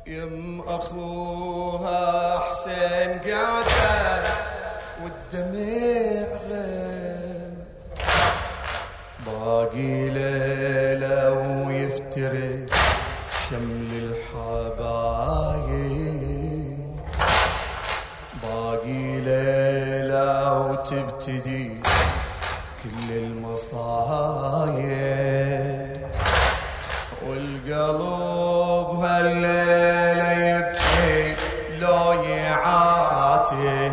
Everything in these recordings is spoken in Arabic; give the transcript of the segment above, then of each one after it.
يم أخوها حسين قعدت والدمع غيم، باقي ليلة ويفترق شمل الحبايب، باقي ليلة وتبتدي كل المصايب، والقلب هالليلة يبكي لو يعاتب،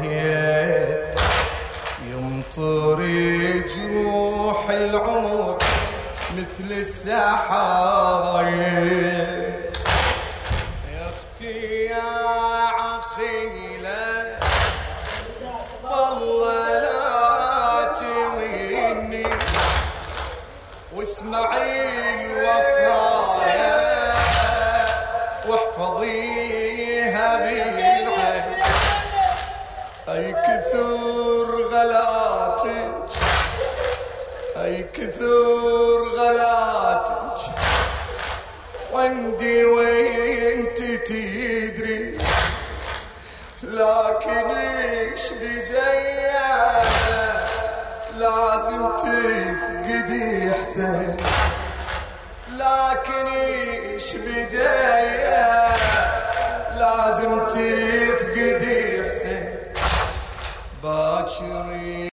يمطر جروح العمر مثل السحايب. يا اختي يا عقيلة والله لا تويني، واسمعي الوصايا واحفظيها بالعين. اي كثر غلاتك، اي كثر غلاتك عندي وانت تدري، لكن ايش بديا لازم تفقدي حسين، لكن ايش بديا لازم تفقدي حسين باكر.